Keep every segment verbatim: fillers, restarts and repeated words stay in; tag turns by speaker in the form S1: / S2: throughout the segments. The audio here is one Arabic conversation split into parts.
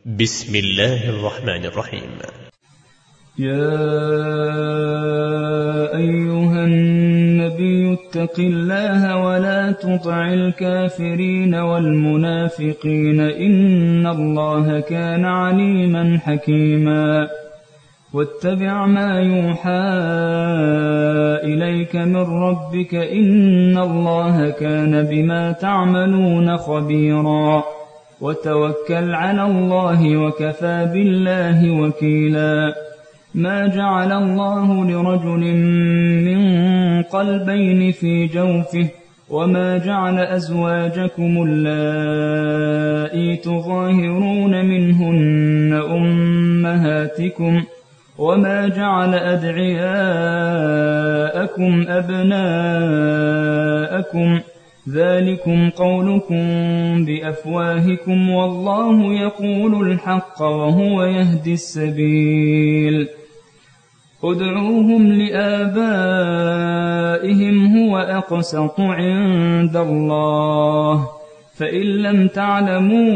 S1: بسم الله الرحمن الرحيم.
S2: يا أيها النبي اتق الله ولا تطع الكافرين والمنافقين إن الله كان عليما حكيما. واتبع ما يوحى إليك من ربك إن الله كان بما تعملون خبيرا. وتوكل على الله وكفى بالله وكيلا. ما جعل الله لرجل من قلبين في جوفه وما جعل أزواجكم اللائي تظاهرون منهن أمهاتكم وما جعل أدعياءكم أبناءكم ذلكم قولكم بأفواهكم والله يقول الحق وهو يهدي السبيل. ادعوهم لآبائهم هو أقسط عند الله فإن لم تعلموا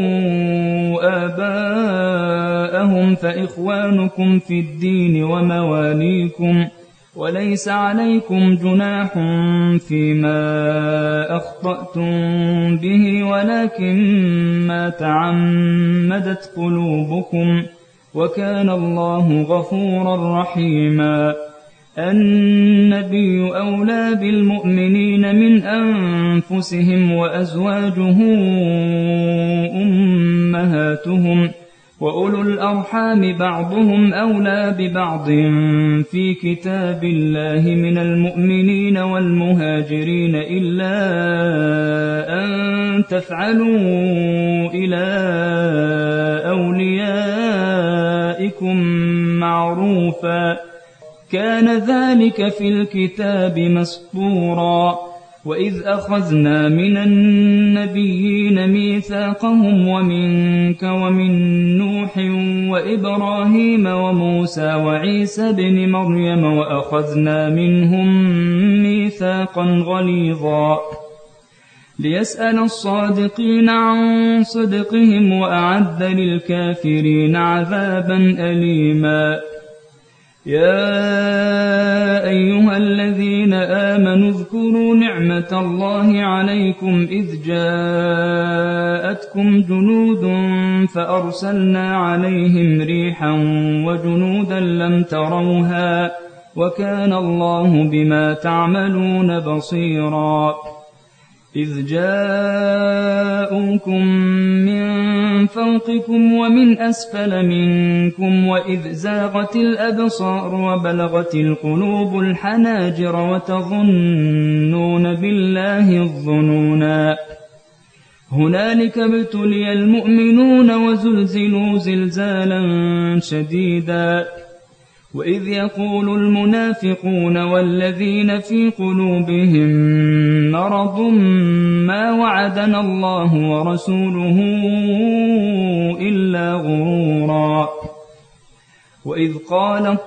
S2: آباءهم فإخوانكم في الدين ومواليكم وليس عليكم جناح فيما أخطأتم به ولكن ما تعمدت قلوبكم وكان الله غفورا رحيما. النبي أولى بالمؤمنين من أنفسهم وأزواجه أمهاتهم وأولو الأرحام بعضهم أولى ببعض في كتاب الله من المؤمنين والمهاجرين إلا أن تفعلوا إلى أوليائكم معروفا كان ذلك في الكتاب مسطورا. وإذ أخذنا من النبيين ميثاقهم ومنك ومن نوح وإبراهيم وموسى وعيسى بن مريم وأخذنا منهم ميثاقا غليظا ليسأل الصادقين عن صدقهم وأعد للكافرين عذابا أليما. يا أيها الذين آمنوا اذكروا نعمة الله عليكم إذ جاءتكم جنود فأرسلنا عليهم ريحا وجنودا لم تروها وكان الله بما تعملون بصيرا. إذ جاءوكم من فوقكم ومن أسفل منكم وإذ زاغت الأبصار وبلغت القلوب الحناجر وتظنون بالله الظنونا. هنالك ابتلي المؤمنون وزلزلوا زلزالا شديدا. وإذ يقول المنافقون والذين في قلوبهم مرض ما وعدنا الله ورسوله إلا غرورا. وإذ قالت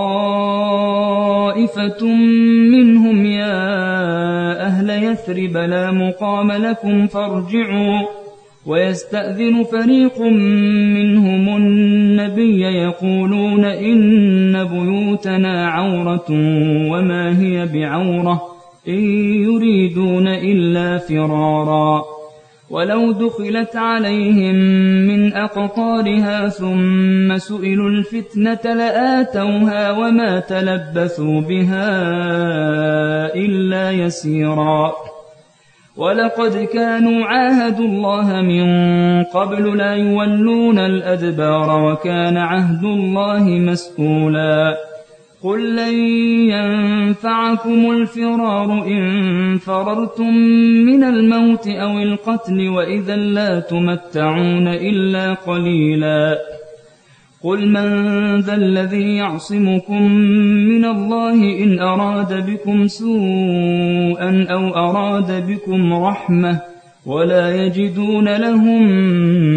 S2: طائفة منهم يا أهل يثرب لا مقام لكم فارجعوا ويستأذن فريق منهم النبي يقولون إن بيوتنا عورة وما هي بعورة إن يريدون إلا فرارا. ولو دخلت عليهم من أقطارها ثم سئلوا الفتنة لآتوها وما تلبثوا بها إلا يسيرا. ولقد كانوا عاهدوا الله من قبل لا يولون الأدبار وكان عهد الله مسئولا. قل لن ينفعكم الفرار إن فررتم من الموت أو القتل وإذا لا تمتعون إلا قليلا. قل من ذا الذي يعصمكم من الله إن أراد بكم سوءا أو أراد بكم رحمة ولا يجدون لهم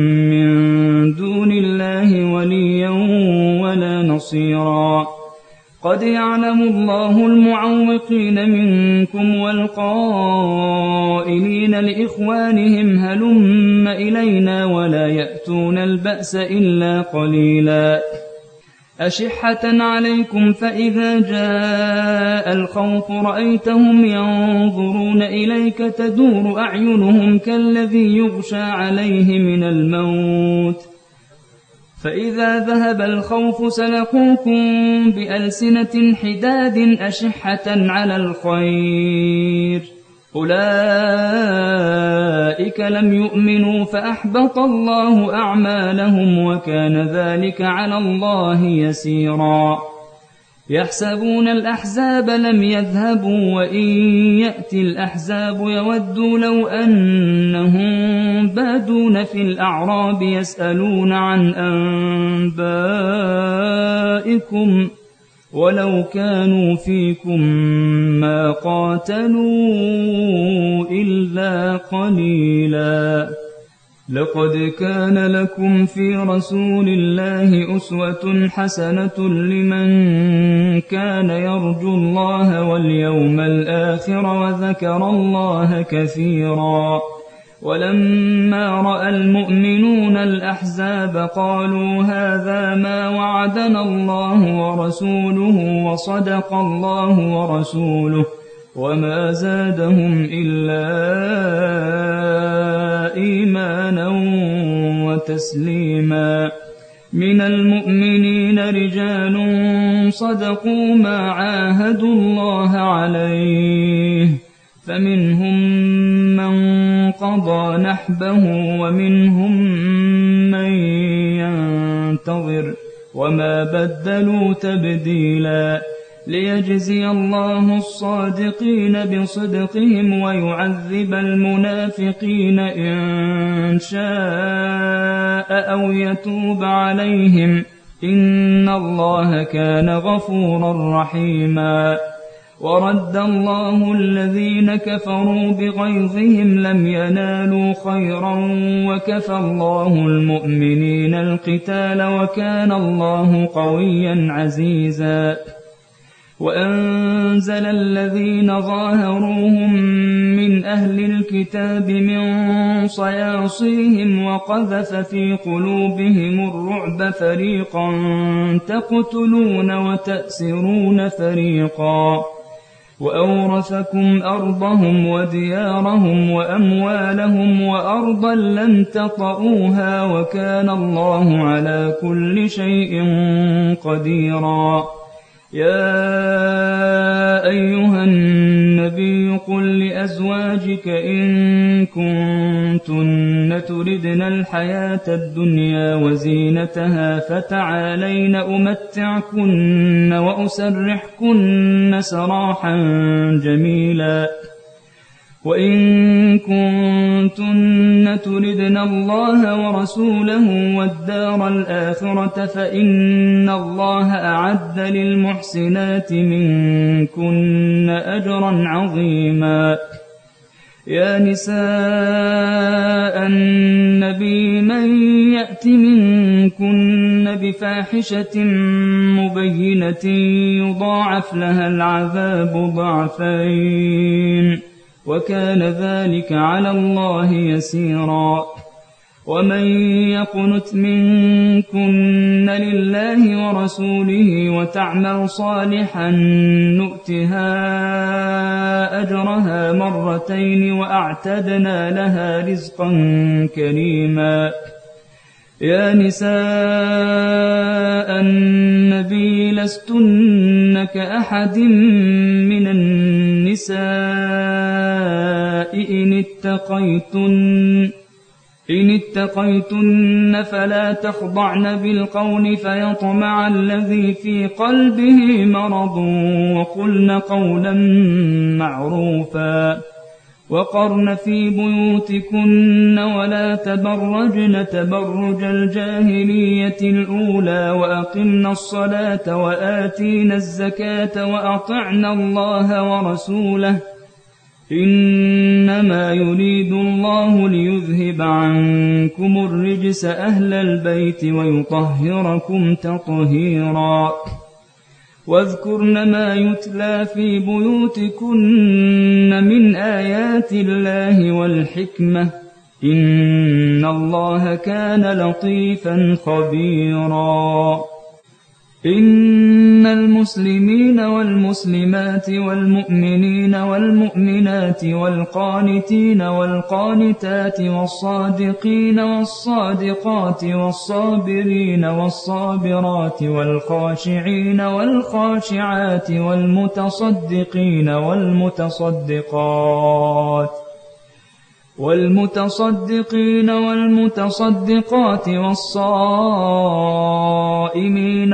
S2: من دون الله وليا ولا نصيرا. قد يعلم الله المعوقين منكم والقائلين لإخوانهم هلم إلينا ولا يأتون البأس إلا قليلا أشحة عليكم فإذا جاء الخوف رأيتهم ينظرون إليك تدور أعينهم كالذي يغشى عليه من الموت فإذا ذهب الخوف سلقوكم بألسنة حداد أشحة على الخير أولئك لم يؤمنوا فأحبط الله أعمالهم وكان ذلك على الله يسيرا يحسبون الأحزاب لم يذهبوا وإن يأتي الأحزاب يودوا لو أنهم بادون في الأعراب يسألون عن أنبائكم ولو كانوا فيكم ما قاتلوا إلا قليلا لقد كان لكم في رسول الله أسوة حسنة لمن كان يرجو الله واليوم الآخر وذكر الله كثيرا ولما رأى المؤمنون الأحزاب قالوا هذا ما وعدنا الله ورسوله وصدق الله ورسوله وما زادهم إلا إيمانا وتسليما من المؤمنين رجال صدقوا ما عاهدوا الله عليه فمنهم من قضى نحبه ومنهم من ينتظر وما بدلوا تبديلا ليجزي الله الصادقين بصدقهم ويعذب المنافقين إن شاء أو يتوب عليهم إن الله كان غفورا رحيما ورد الله الذين كفروا بغيظهم لم ينالوا خيرا وكفى الله المؤمنين القتال وكان الله قويا عزيزا وأنزل الذين ظاهروهم من أهل الكتاب من صياصيهم وقذف في قلوبهم الرعب فريقا تقتلون وتأسرون فريقا وأورثكم أرضهم وديارهم وأموالهم وأرضا لم تطئوها وكان الله على كل شيء قديرا يا أيها النبي قل لأزواجك إن كنتن تردن الحياة الدنيا وزينتها فتعالين أمتعكن وأسرحكن سراحا جميلا وإن كنتن تردن الله ورسوله والدار الآخرة فإن الله أعد للمحسنات منكن أجرا عظيما يا نساء النبي من يأت منكن بفاحشة مبينة يضاعف لها العذاب ضعفين وكان ذلك على الله يسيرا ومن يقنت منكن لله ورسوله وتعمل صالحا نؤتها أجرها مرتين وأعتدنا لها رزقا كريما يا نساء النبي لستن كأحد من النساء إن اتقيتن إن اتقيتن فلا تخضعن بالقول فيطمع الذي في قلبه مرض وقلن قولا معروفا وقرن في بيوتكن ولا تبرجن تبرج الجاهلية الأولى وأقمن الصلاة وآتينا الزكاة وأطعنا الله ورسوله إنما يريد الله ليذهب عنكم الرجس أهل البيت ويطهركم تطهيرا واذكرن ما يتلى في بيوتكن من آيات الله والحكمة إن الله كان لطيفا خبيرا. إن المسلمين والمسلمات والمؤمنين والمؤمنات والقانتين والقانتات والصادقين والصادقات والصابرين والصابرات والخاشعين والخاشعات والمتصدقين والمتصدقات والمتصدقين والمتصدقات والصائمين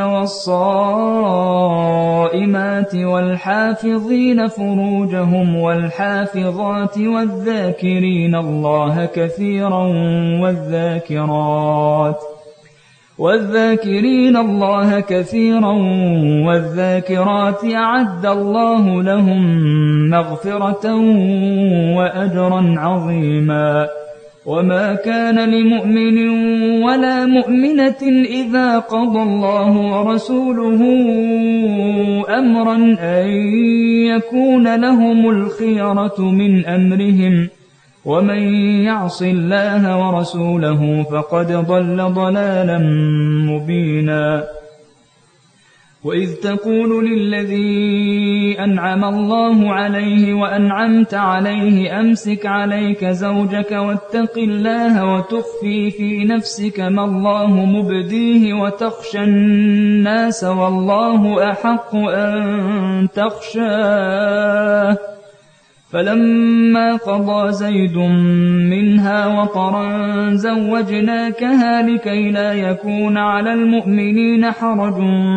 S2: والصائمات والحافظين فروجهم والحافظات والذاكرين الله كثيرا والذاكرات والذاكرين الله كثيرا والذاكرات أعد الله لهم مغفرة وأجرا عظيما. وما كان لمؤمن ولا مؤمنة إذا قضى الله ورسوله أمرا أن يكون لهم الخيرة من أمرهم ومن يعص الله ورسوله فقد ضل ضلالا مبينا. وإذ تقول للذي أنعم الله عليه وأنعمت عليه أمسك عليك زوجك واتق الله وتخفي في نفسك ما الله مبديه وتخشى الناس والله أحق أن تخشاه فلما قضى زيد منها وطرا زوجناكها لكي لا يكون على المؤمنين حرج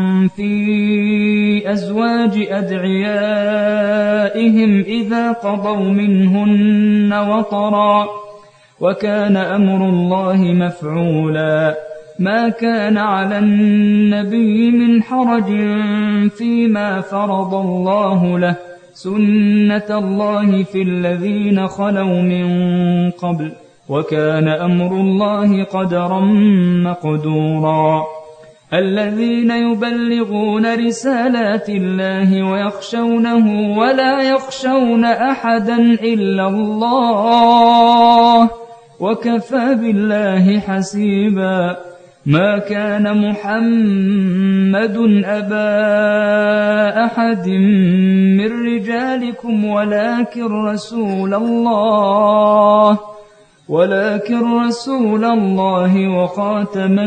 S2: في أزواج أدعيائهم إذا قضوا منهن وطرا وكان أمر الله مفعولا. ما كان على النبي من حرج فيما فرض الله له سنة الله في الذين خلوا من قبل وكان أمر الله قدرا مقدورا. الذين يبلغون رسالات الله ويخشونه ولا يخشون أحدا إلا الله وكفى بالله حسيبا. ما كان محمد أبا أحد من رجالكم ولكن رسول الله ولكن رسول الله وخاتم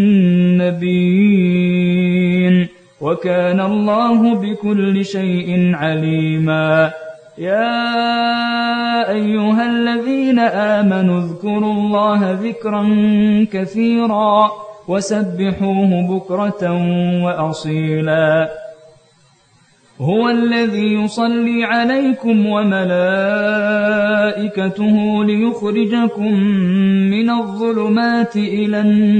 S2: النبيين وكان الله بكل شيء عليما. يا أيها الذين آمنوا اذكروا الله ذكرا كثيرا وسبحوه بكرة وأصيلا. هو الذي يصلي عليكم وملائكته ليخرجكم من الظلمات إلى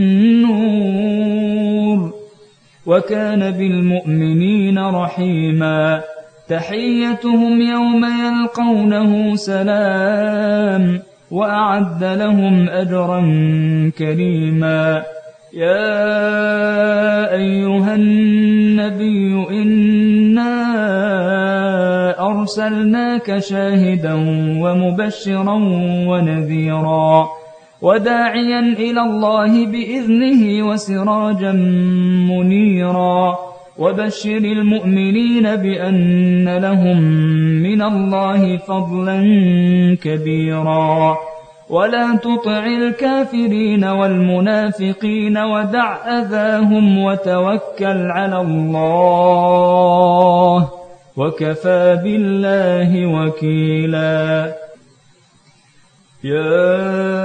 S2: النور وكان بالمؤمنين رحيما. تحيتهم يوم يلقونه سلام وأعد لهم أجرا كريما. يا أيها النبي إنا أرسلناك شاهدا ومبشرا ونذيرا وداعيا إلى الله بإذنه وسراجا منيرا. وبشر المؤمنين بأن لهم من الله فضلا كبيرا. ولا تطع الكافرين والمنافقين ودع أذاهم وتوكل على الله وكفى بالله وكيلا. يا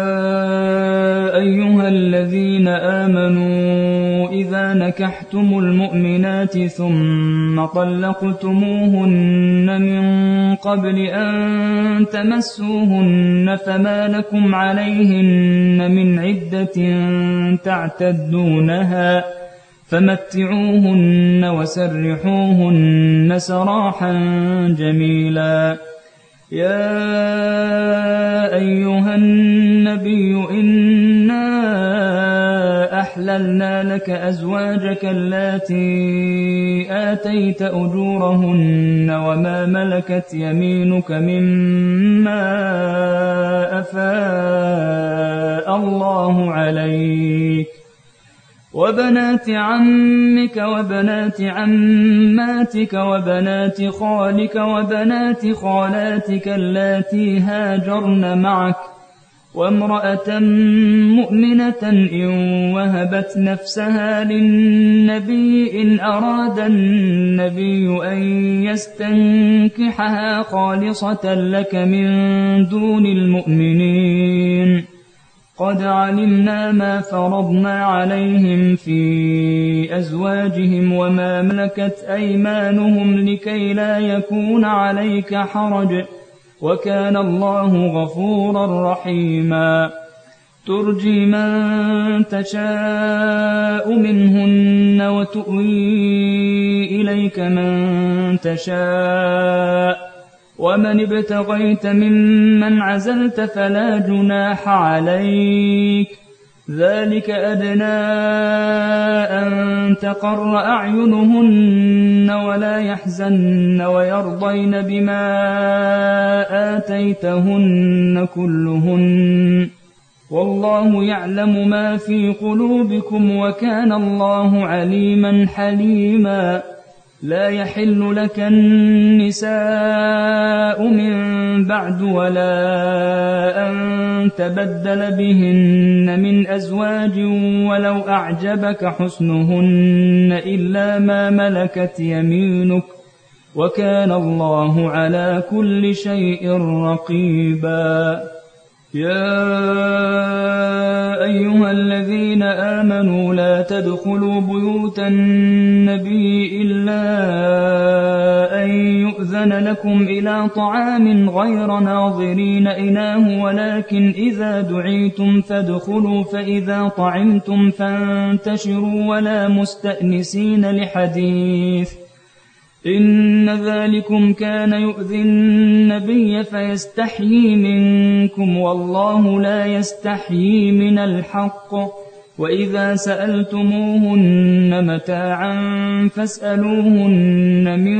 S2: أيها الذين آمنوا إذا نكحتم المؤمنات ثم طلقتموهن من قبل أن تمسوهن فما لكم عليهن من عدة تعتدونها فمتعوهن وسرحوهن سراحا جميلا. يا أيها النبي إنا وأحللنا لك أزواجك اللاتي آتيت أجورهن وما ملكت يمينك مما أفاء الله عليك وبنات عمك وبنات عماتك وبنات خالك وبنات خالاتك اللاتي هاجرن معك وامرأة مؤمنة إن وهبت نفسها للنبي إن أراد النبي أن يستنكحها خالصة لك من دون المؤمنين قد علمنا ما فرضنا عليهم في أزواجهم وما ملكت أيمانهم لكي لا يكون عليك حرج وكان الله غفورا رحيما ترجي من تشاء منهن وتؤوي إليك من تشاء ومن ابتغيت ممن عزلت فلا جناح عليك ذلك أدنى أن تقر أعينهن ولا يحزن ويرضين بما آتيتهن كلهن والله يعلم ما في قلوبكم وكان الله عليما حليما لا يحل لك النساء من بعد ولا أن تبدل بهن من أزواج ولو أعجبك حسنهن إلا ما ملكت يمينك وكان الله على كل شيء رقيبا يا أيها الذين آمنوا لا تدخلوا بيوت النبي إلا أن يؤذن لكم إلى طعام غير ناظرين إناه ولكن إذا دعيتم فادخلوا فإذا طعمتم فانتشروا ولا مستأنسين لحديث إن ذلكم كان يؤذي النبي فيستحيي منكم والله لا يستحيي من الحق وإذا سألتموهن متاعا فاسألوهن من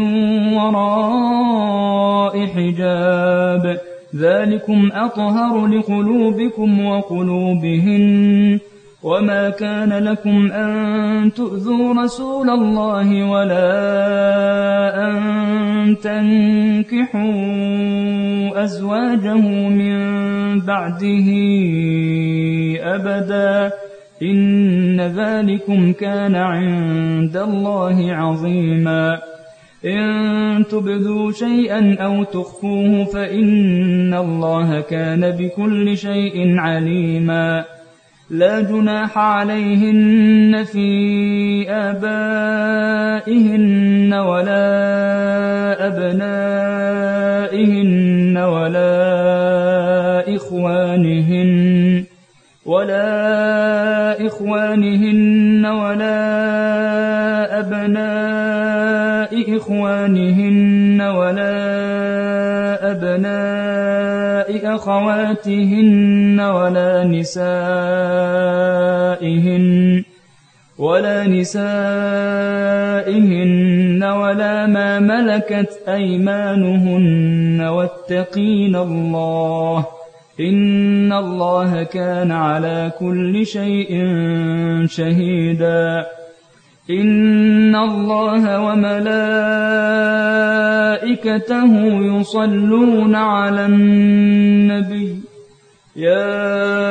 S2: وراء حجاب ذلكم أطهر لقلوبكم وقلوبهن وما كان لكم أن تؤذوا رسول الله ولا أن تنكحوا أزواجه من بعده أبدا إن ذلكم كان عند الله عظيما إن تبدوا شيئا أو تخفوه فإن الله كان بكل شيء عليما لا جناح عليهن في آبائهن ولا أبنائهن ولا إخوانهن ولا إخوانهن ولا أبناء إخوانهن ولا أبناء أخواتهن ولا نسائهن ولا نسائهن ولا ما ملكت أيمانهن واتقين الله إن الله كان على كل شيء شهيدا إن الله وملائكته يصلون على النبي يا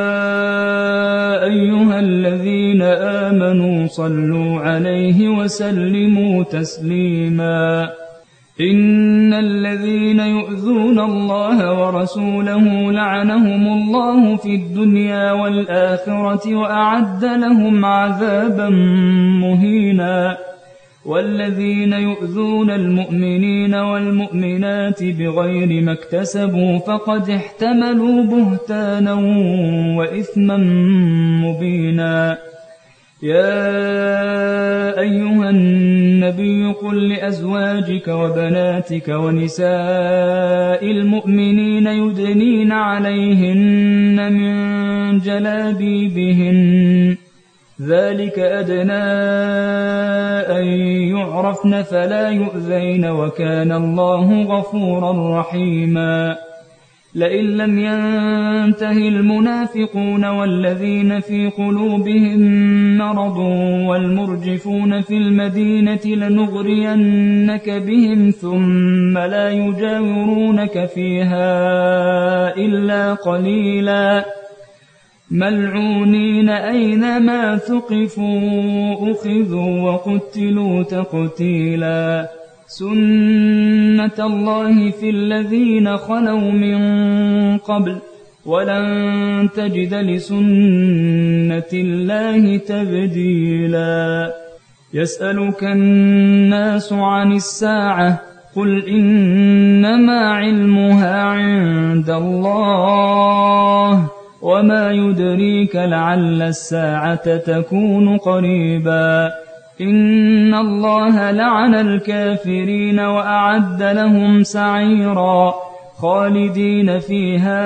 S2: أيها الذين آمنوا صلوا عليه وسلموا تسليما إن الذين يؤذون الله ورسوله لعنهم الله في الدنيا والآخرة وأعد لهم عذابا مهينا والذين يؤذون المؤمنين والمؤمنات بغير ما اكتسبوا فقد احتملوا بهتانا وإثما مبينا يا أيها النبي قل لأزواجك وبناتك ونساء المؤمنين يدنين عليهن من جلابيبهن ذلك أدنى أن يعرفن فلا يؤذين وكان الله غفورا رحيما لئن لم ينته المنافقون والذين في قلوبهم مرض والمرجفون في المدينة لنغرينك بهم ثم لا يجاورونك فيها إلا قليلا ملعونين أينما ثقفوا أخذوا وقتلوا تقتيلا سنة الله في الذين خلوا من قبل ولن تجد لسنة الله تبديلا يسألك الناس عن الساعة قل إنما علمها عند الله وما يدريك لعل الساعة تكون قريبا إن الله لعن الكافرين وأعد لهم سعيرا خالدين فيها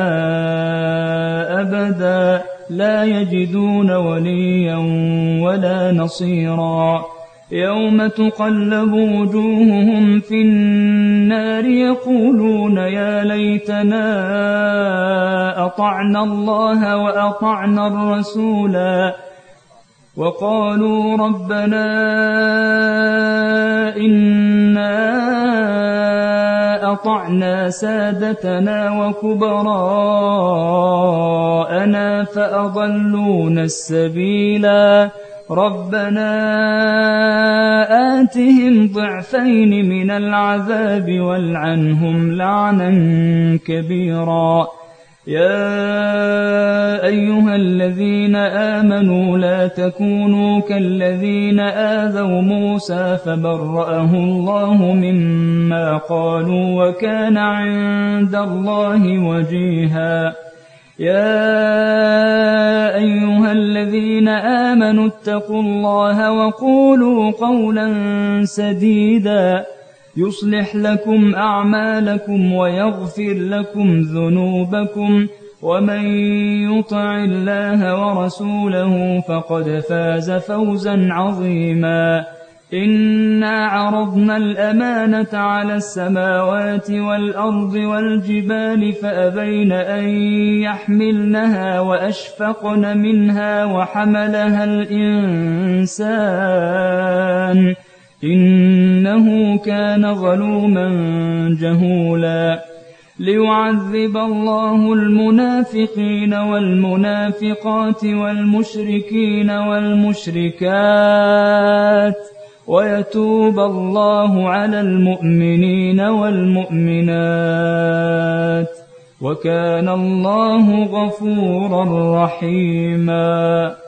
S2: أبدا لا يجدون وليا ولا نصيرا يوم تقلب وجوههم في النار يقولون يا ليتنا أطعنا الله وأطعنا الرسولا وقالوا ربنا إنا أطعنا سادتنا وكبراءنا فأضلونا السبيلا ربنا آتهم ضعفين من العذاب والعنهم لعنا كبيرا يا أيها الذين آمنوا لا تكونوا كالذين آذوا موسى فبرأه الله مما قالوا وكان عند الله وجيها يا أيها الذين آمنوا اتقوا الله وقولوا قولا سديدا يصلح لكم أعمالكم ويغفر لكم ذنوبكم ومن يطع الله ورسوله فقد فاز فوزا عظيما إنا عرضنا الأمانة على السماوات والأرض والجبال فأبين أن يحملنها وأشفقن منها وحملها الإنسان إنه كان ظلوما جهولا ليعذب الله المنافقين والمنافقات والمشركين والمشركات ويتوب الله على المؤمنين والمؤمنات وكان الله غفورا رحيما